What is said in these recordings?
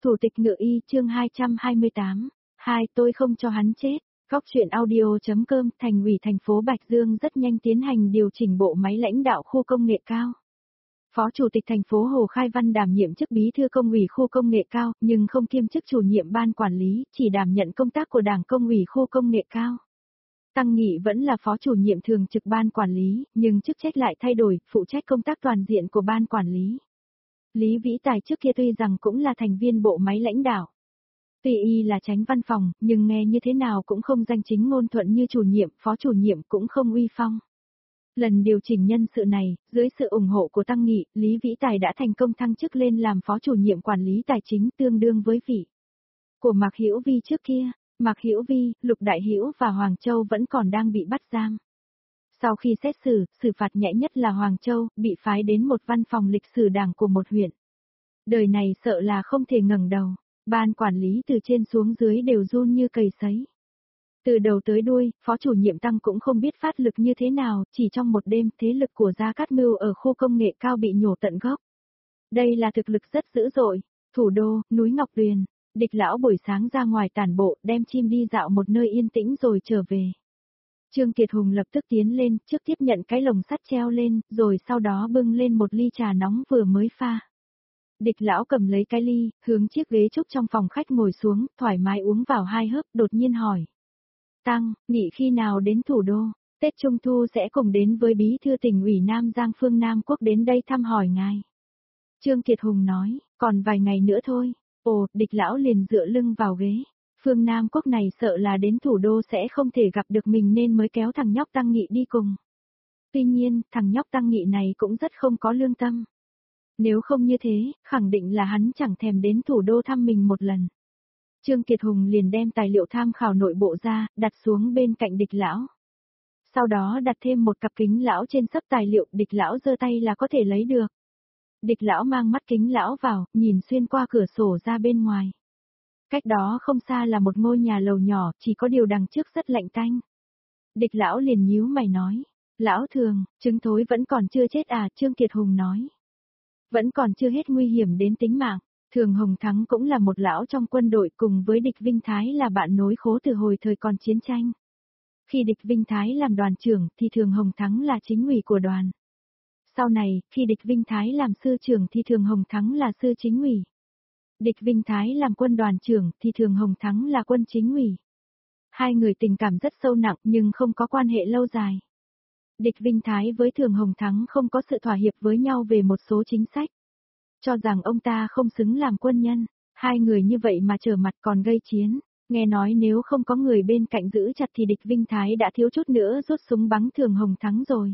Thủ tịch Ngự Y chương 228. Tôi không cho hắn chết. Góc truyện audio.com. Thành ủy thành phố Bạch Dương rất nhanh tiến hành điều chỉnh bộ máy lãnh đạo khu công nghệ cao. Phó Chủ tịch thành phố Hồ Khai Văn đảm nhiệm chức bí thư công ủy khu công nghệ cao, nhưng không kiêm chức chủ nhiệm ban quản lý, chỉ đảm nhận công tác của Đảng công ủy khu công nghệ cao. Tăng Nghị vẫn là phó chủ nhiệm thường trực ban quản lý, nhưng chức trách lại thay đổi, phụ trách công tác toàn diện của ban quản lý. Lý Vĩ Tài trước kia tuy rằng cũng là thành viên bộ máy lãnh đạo. Tuy y là chánh văn phòng, nhưng nghe như thế nào cũng không danh chính ngôn thuận như chủ nhiệm, phó chủ nhiệm cũng không uy phong. Lần điều chỉnh nhân sự này, dưới sự ủng hộ của Tăng Nghị, Lý Vĩ Tài đã thành công thăng chức lên làm phó chủ nhiệm quản lý tài chính tương đương với vị của Mạc Hữu Vi trước kia. Mạc Hữu Vi, Lục Đại Hữu và Hoàng Châu vẫn còn đang bị bắt giam. Sau khi xét xử, xử phạt nhẹ nhất là Hoàng Châu, bị phái đến một văn phòng lịch sử đảng của một huyện. Đời này sợ là không thể ngẩng đầu, ban quản lý từ trên xuống dưới đều run như cầy sấy. Từ đầu tới đuôi, phó chủ nhiệm Tăng cũng không biết phát lực như thế nào, chỉ trong một đêm thế lực của Gia Cát Mưu ở khu công nghệ cao bị nhổ tận gốc. Đây là thực lực rất dữ dội, thủ đô, núi Ngọc Tuyền. Địch lão buổi sáng ra ngoài tản bộ, đem chim đi dạo một nơi yên tĩnh rồi trở về. Trương Kiệt Hùng lập tức tiến lên, trước tiếp nhận cái lồng sắt treo lên, rồi sau đó bưng lên một ly trà nóng vừa mới pha. Địch lão cầm lấy cái ly, hướng chiếc ghế trúc trong phòng khách ngồi xuống, thoải mái uống vào 2 hớp, đột nhiên hỏi. Tăng, Nghị khi nào đến thủ đô? Tết Trung Thu sẽ cùng đến với bí thư tỉnh ủy Nam Giang Phương Nam Quốc đến đây thăm hỏi ngài. Trương Kiệt Hùng nói, còn vài ngày nữa thôi. Ồ, địch lão liền dựa lưng vào ghế. Phương Nam Quốc này sợ là đến thủ đô sẽ không thể gặp được mình nên mới kéo thằng nhóc Tăng Nghị đi cùng. Tuy nhiên, thằng nhóc Tăng Nghị này cũng rất không có lương tâm. Nếu không như thế, khẳng định là hắn chẳng thèm đến thủ đô thăm mình một lần. Trương Kiệt Hùng liền đem tài liệu tham khảo nội bộ ra, đặt xuống bên cạnh địch lão. Sau đó đặt thêm một cặp kính lão trên sấp tài liệu, địch lão giơ tay là có thể lấy được. Địch lão mang mắt kính lão vào, nhìn xuyên qua cửa sổ ra bên ngoài. Cách đó không xa là một ngôi nhà lầu nhỏ, chỉ có điều đằng trước rất lạnh tanh. Địch lão liền nhíu mày nói, lão Thường, trứng thối vẫn còn chưa chết à? Trương Kiệt Hùng nói, vẫn còn chưa hết nguy hiểm đến tính mạng. Thường Hồng Thắng cũng là một lão trong quân đội, cùng với Địch Vinh Thái là bạn nối khố từ hồi thời còn chiến tranh. Khi Địch Vinh Thái làm đoàn trưởng thì Thường Hồng Thắng là chính ủy của đoàn. Sau này, khi Địch Vinh Thái làm sư trưởng thì Thường Hồng Thắng là sư chính ủy. Địch Vinh Thái làm quân đoàn trưởng thì Thường Hồng Thắng là quân chính ủy. Hai người tình cảm rất sâu nặng nhưng không có quan hệ lâu dài. Địch Vinh Thái với Thường Hồng Thắng không có sự thỏa hiệp với nhau về một số chính sách. Cho rằng ông ta không xứng làm quân nhân. Hai người như vậy mà trở mặt còn gây chiến. Nghe nói nếu không có người bên cạnh giữ chặt thì Địch Vinh Thái đã thiếu chút nữa rút súng bắn Thường Hồng Thắng rồi.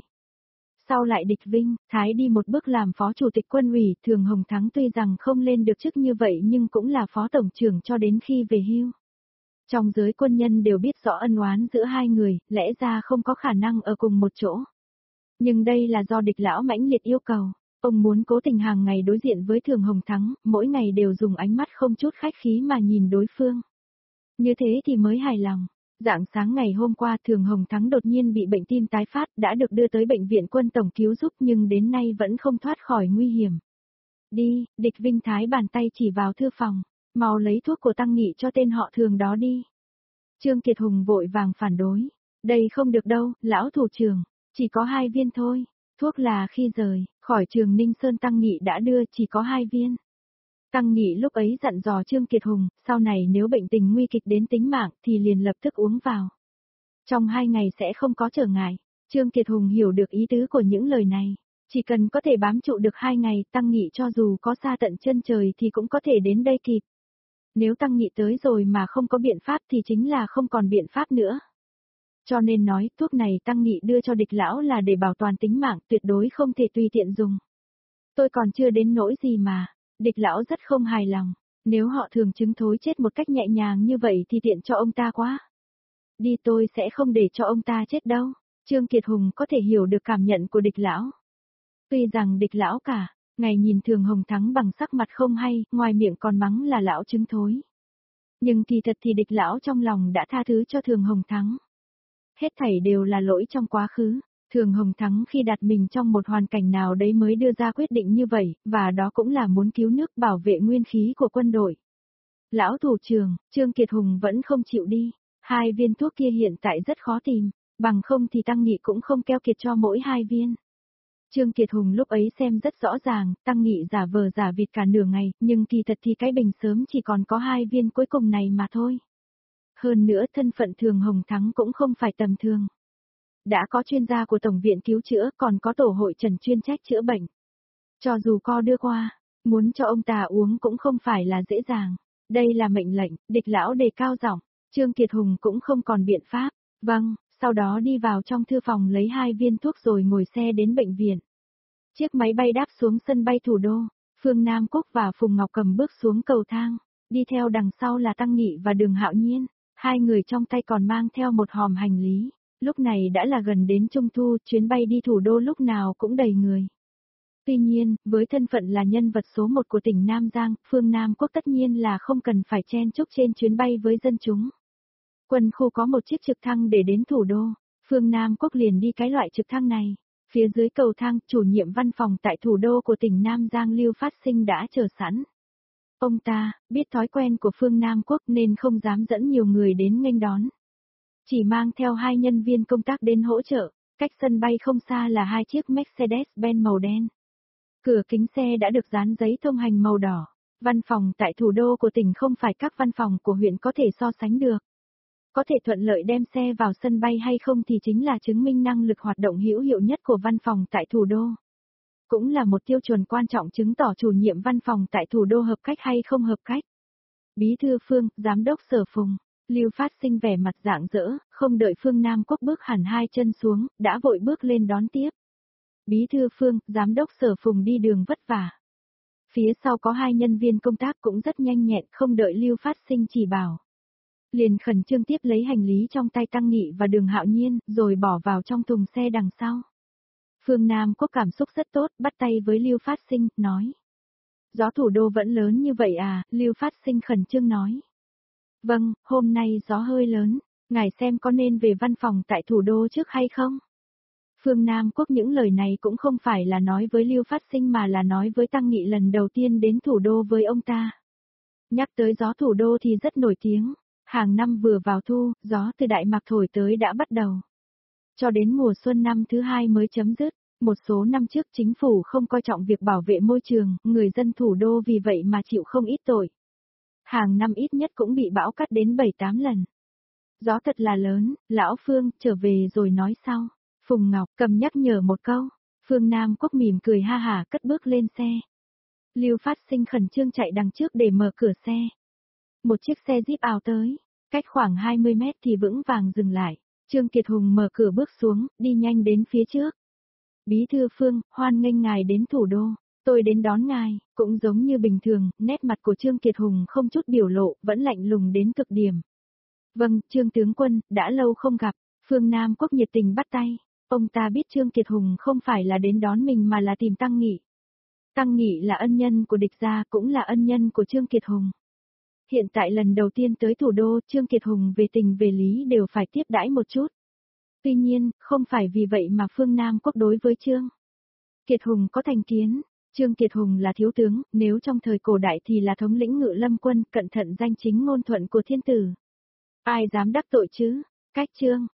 Sau lại Địch Vinh Thái đi một bước làm phó chủ tịch quân ủy, Thường Hồng Thắng tuy rằng không lên được chức như vậy nhưng cũng là phó tổng trưởng cho đến khi về hưu. Trong giới quân nhân đều biết rõ ân oán giữa hai người, lẽ ra không có khả năng ở cùng một chỗ. Nhưng đây là do địch lão mãnh liệt yêu cầu, ông muốn cố tình hàng ngày đối diện với Thường Hồng Thắng, mỗi ngày đều dùng ánh mắt không chút khách khí mà nhìn đối phương. Như thế thì mới hài lòng. Rạng sáng ngày hôm qua Thường Hồng Thắng đột nhiên bị bệnh tim tái phát, đã được đưa tới bệnh viện quân tổng cứu giúp nhưng đến nay vẫn không thoát khỏi nguy hiểm. Đi, Địch Vinh Thái bàn tay chỉ vào thư phòng, mau lấy thuốc của Tăng Nghị cho tên họ Thường đó đi. Trương Kiệt Hùng vội vàng phản đối, đây không được đâu, lão thủ trưởng, chỉ có 2 viên thôi, thuốc là khi rời khỏi Trường Ninh Sơn Tăng Nghị đã đưa chỉ có 2 viên. Tăng Nghị lúc ấy dặn dò Trương Kiệt Hùng, sau này nếu bệnh tình nguy kịch đến tính mạng thì liền lập tức uống vào. Trong 2 ngày sẽ không có trở ngại. Trương Kiệt Hùng hiểu được ý tứ của những lời này. Chỉ cần có thể bám trụ được 2 ngày, Tăng Nghị cho dù có xa tận chân trời thì cũng có thể đến đây kịp. Nếu Tăng Nghị tới rồi mà không có biện pháp thì chính là không còn biện pháp nữa. Cho nên nói, thuốc này Tăng Nghị đưa cho địch lão là để bảo toàn tính mạng, tuyệt đối không thể tùy tiện dùng. Tôi còn chưa đến nỗi gì mà. Địch lão rất không hài lòng, nếu họ Thường trứng thối chết một cách nhẹ nhàng như vậy thì tiện cho ông ta quá. Đi, tôi sẽ không để cho ông ta chết đâu. Trương Kiệt Hùng có thể hiểu được cảm nhận của địch lão. Tuy rằng địch lão cả ngày nhìn Thường Hồng Thắng bằng sắc mặt không hay, ngoài miệng còn mắng là lão trứng thối. Nhưng kỳ thật thì địch lão trong lòng đã tha thứ cho Thường Hồng Thắng. Hết thảy đều là lỗi trong quá khứ. Thường Hồng Thắng khi đặt mình trong một hoàn cảnh nào đấy mới đưa ra quyết định như vậy, và đó cũng là muốn cứu nước bảo vệ nguyên khí của quân đội. Lão thủ trưởng, Trương Kiệt Hùng vẫn không chịu đi. 2 viên thuốc kia hiện tại rất khó tìm, bằng không thì Tăng Nghị cũng không keo kiệt cho mỗi 2 viên. Trương Kiệt Hùng lúc ấy xem rất rõ ràng, Tăng Nghị giả vờ giả vịt cả nửa ngày, nhưng kỳ thật thì cái bình sớm chỉ còn có 2 viên cuối cùng này mà thôi. Hơn nữa thân phận Thường Hồng Thắng cũng không phải tầm thường. Đã có chuyên gia của Tổng viện cứu chữa, còn có tổ hội trần chuyên trách chữa bệnh. Cho dù co đưa qua, muốn cho ông ta uống cũng không phải là dễ dàng. Đây là mệnh lệnh, địch lão đề cao giọng. Trương Kiệt Hùng cũng không còn biện pháp. Vâng, sau đó đi vào trong thư phòng lấy 2 viên thuốc rồi ngồi xe đến bệnh viện. Chiếc máy bay đáp xuống sân bay thủ đô, Phương Nam Cúc và Phùng Ngọc Cầm bước xuống cầu thang, đi theo đằng sau là Tăng Nghị và Đường Hạo Nhiên, 2 người trong tay còn mang theo một hòm hành lý. Lúc này đã là gần đến Trung thu, chuyến bay đi thủ đô lúc nào cũng đầy người. Tuy nhiên, với thân phận là nhân vật số 1 của tỉnh Nam Giang, Phương Nam Quốc tất nhiên là không cần phải chen chúc trên chuyến bay với dân chúng. Quân khu có một chiếc trực thăng để đến thủ đô, Phương Nam Quốc liền đi cái loại trực thăng này. Phía dưới cầu thang, chủ nhiệm văn phòng tại thủ đô của tỉnh Nam Giang Lưu Phát Sinh đã chờ sẵn. Ông ta, biết thói quen của Phương Nam Quốc nên không dám dẫn nhiều người đến nghênh đón. Chỉ mang theo 2 nhân viên công tác đến hỗ trợ, cách sân bay không xa là 2 chiếc Mercedes-Benz màu đen. Cửa kính xe đã được dán giấy thông hành màu đỏ. Văn phòng tại thủ đô của tỉnh không phải các văn phòng của huyện có thể so sánh được. Có thể thuận lợi đem xe vào sân bay hay không thì chính là chứng minh năng lực hoạt động hữu hiệu nhất của văn phòng tại thủ đô. Cũng là một tiêu chuẩn quan trọng chứng tỏ chủ nhiệm văn phòng tại thủ đô hợp cách hay không hợp cách. Bí thư Phương, giám đốc Sở Phùng, Lưu Phát Sinh vẻ mặt rạng rỡ, không đợi Phương Nam Quốc bước hẳn 2 chân xuống, đã vội bước lên đón tiếp. Bí thư Phương, giám đốc Sở Phùng đi đường vất vả. Phía sau có 2 nhân viên công tác cũng rất nhanh nhẹn, không đợi Lưu Phát Sinh chỉ bảo. Liền khẩn trương tiếp lấy hành lý trong tay Tăng Nghị và Đường Hạo Nhiên, rồi bỏ vào trong thùng xe đằng sau. Phương Nam Quốc cảm xúc rất tốt, bắt tay với Lưu Phát Sinh, nói. Gió thủ đô vẫn lớn như vậy à, Lưu Phát Sinh khẩn trương nói. Vâng, hôm nay gió hơi lớn, ngài xem có nên về văn phòng tại thủ đô trước hay không? Phương Nam Quốc những lời này cũng không phải là nói với Lưu Phát Sinh mà là nói với Tăng Nghị lần đầu tiên đến thủ đô với ông ta. Nhắc tới gió thủ đô thì rất nổi tiếng. Hàng năm vừa vào thu, gió từ Đại Mạc thổi tới đã bắt đầu. Cho đến mùa xuân năm thứ 2 mới chấm dứt, một số năm trước chính phủ không coi trọng việc bảo vệ môi trường, người dân thủ đô vì vậy mà chịu không ít tội. Hàng năm ít nhất cũng bị bão cắt đến 7-8 lần. Gió thật là lớn, lão Phương, trở về rồi nói sau. Phùng Ngọc Cầm nhắc nhở một câu, Phương Nam Quốc mỉm cười ha hả cất bước lên xe. Lưu Phát Sinh khẩn trương chạy đằng trước để mở cửa xe. Một chiếc xe Jeep ào tới, cách khoảng 20 mét thì vững vàng dừng lại. Trương Kiệt Hùng mở cửa bước xuống, đi nhanh đến phía trước. Bí thư Phương, hoan nghênh ngài đến thủ đô. Tôi đến đón ngài, cũng giống như bình thường, nét mặt của Trương Kiệt Hùng không chút biểu lộ, vẫn lạnh lùng đến cực điểm. Vâng, Trương tướng quân, đã lâu không gặp. Phương Nam Quốc nhiệt tình bắt tay. Ông ta biết Trương Kiệt Hùng không phải là đến đón mình mà là tìm Tăng Nghị. Tăng Nghị là ân nhân của địch gia, cũng là ân nhân của Trương Kiệt Hùng. Hiện tại lần đầu tiên tới thủ đô, Trương Kiệt Hùng về tình về lý đều phải tiếp đãi một chút. Tuy nhiên, không phải vì vậy mà Phương Nam Quốc đối với Trương Kiệt Hùng có thành kiến. Trương Kiệt Hùng là thiếu tướng, nếu trong thời cổ đại thì là thống lĩnh Ngự Lâm quân, cận thận danh chính ngôn thuận của thiên tử. Ai dám đắc tội chứ? Cách Trương